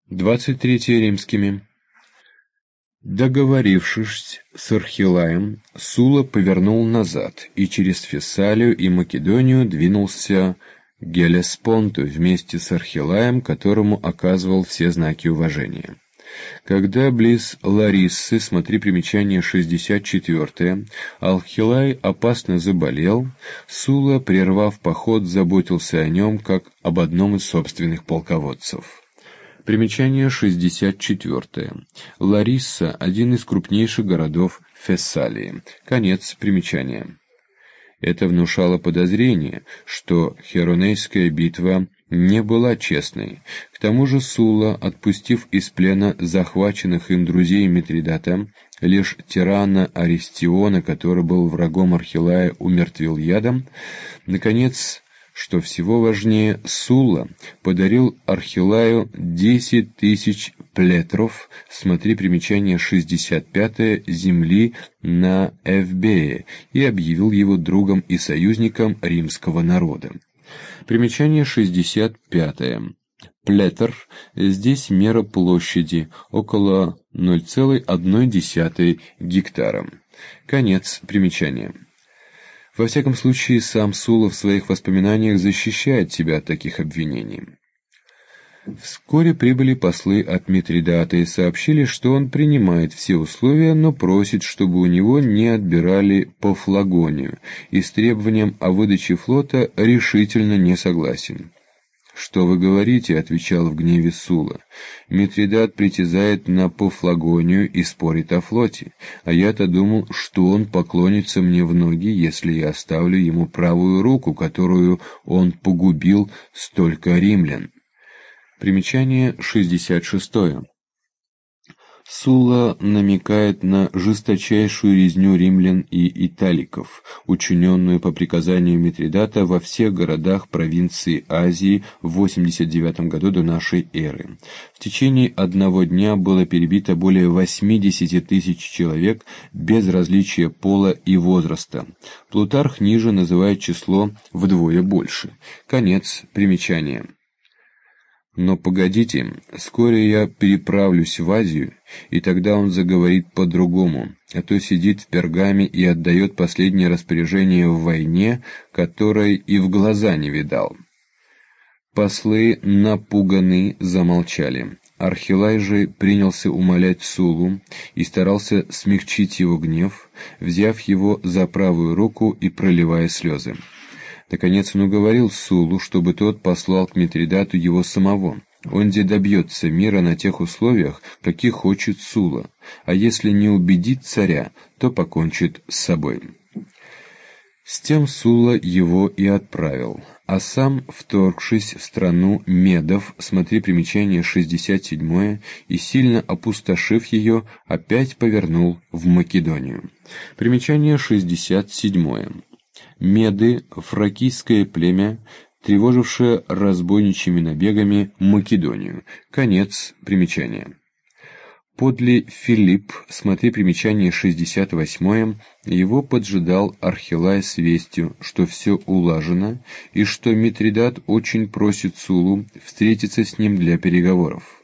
23 римскими. Договорившись с Архилаем, Сула повернул назад и через Фессалию и Македонию двинулся к Геллеспонту вместе с Архилаем, которому оказывал все знаки уважения. Когда близ Лариссы, смотри примечание 64, Архилай опасно заболел, Сула, прервав поход, заботился о нем, как об одном из собственных полководцев. Примечание 64. Ларисса – один из крупнейших городов Фессалии. Конец примечания. Это внушало подозрение, что Херонейская битва не была честной. К тому же Сула, отпустив из плена захваченных им друзей Митридата, лишь тирана Аристиона, который был врагом Архилая, умертвил ядом, наконец, что всего важнее, Сула подарил Архилаю 10 тысяч плетров, смотри примечание 65, земли на Эвбее, и объявил его другом и союзником римского народа. Примечание 65. Плетр – здесь мера площади, около 0,1 гектара. Конец примечания. Во всяком случае, сам Сула в своих воспоминаниях защищает себя от таких обвинений. Вскоре прибыли послы от Митридата и сообщили, что он принимает все условия, но просит, чтобы у него не отбирали Пафлагонию, и с требованием о выдаче флота решительно не согласен. «Что вы говорите?» — отвечал в гневе Сула. «Митридат притязает на Пафлагонию и спорит о флоте, а я-то думал, что он поклонится мне в ноги, если я оставлю ему правую руку, которую он погубил столько римлян». Примечание 66. Сула намекает на жесточайшую резню римлян и италиков, учиненную по приказанию Митридата во всех городах провинции Азии в 89 году до нашей эры. В течение одного дня было перебито более 80 тысяч человек без различия пола и возраста. Плутарх ниже называет число вдвое больше. Конец примечания. Но погодите, вскоре я переправлюсь в Азию, и тогда он заговорит по-другому, а то сидит в Пергаме и отдает последнее распоряжение в войне, которой и в глаза не видал. Послы, напуганы, замолчали. Архилай же принялся умолять Сулу и старался смягчить его гнев, взяв его за правую руку и проливая слезы. Наконец он уговорил Сулу, чтобы тот послал к Митридату его самого. Он де добьется мира на тех условиях, каких хочет Сула, а если не убедит царя, то покончит с собой. С тем Сула его и отправил, а сам, вторгшись в страну Медов, смотри примечание 67, и сильно опустошив ее, опять повернул в Македонию. Примечание 67. Меды – фракийское племя, тревожившее разбойничьими набегами Македонию. Конец примечания. Подле Филипп, смотри примечание 68, его поджидал Архилай с вестью, что все улажено, и что Митридат очень просит Сулу встретиться с ним для переговоров.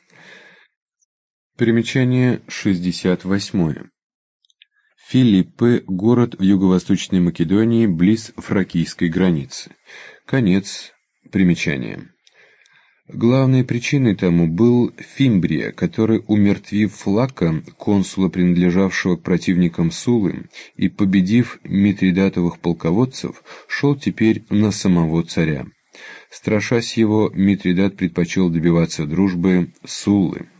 Примечание 68. Филиппы – город в юго-восточной Македонии, близ фракийской границы. Конец примечания. Главной причиной тому был Фимбрия, который, умертвив Флакка, консула, принадлежавшего к противникам Сулы, и победив митридатовых полководцев, шел теперь на самого царя. Страшась его, Митридат предпочел добиваться дружбы Суллы.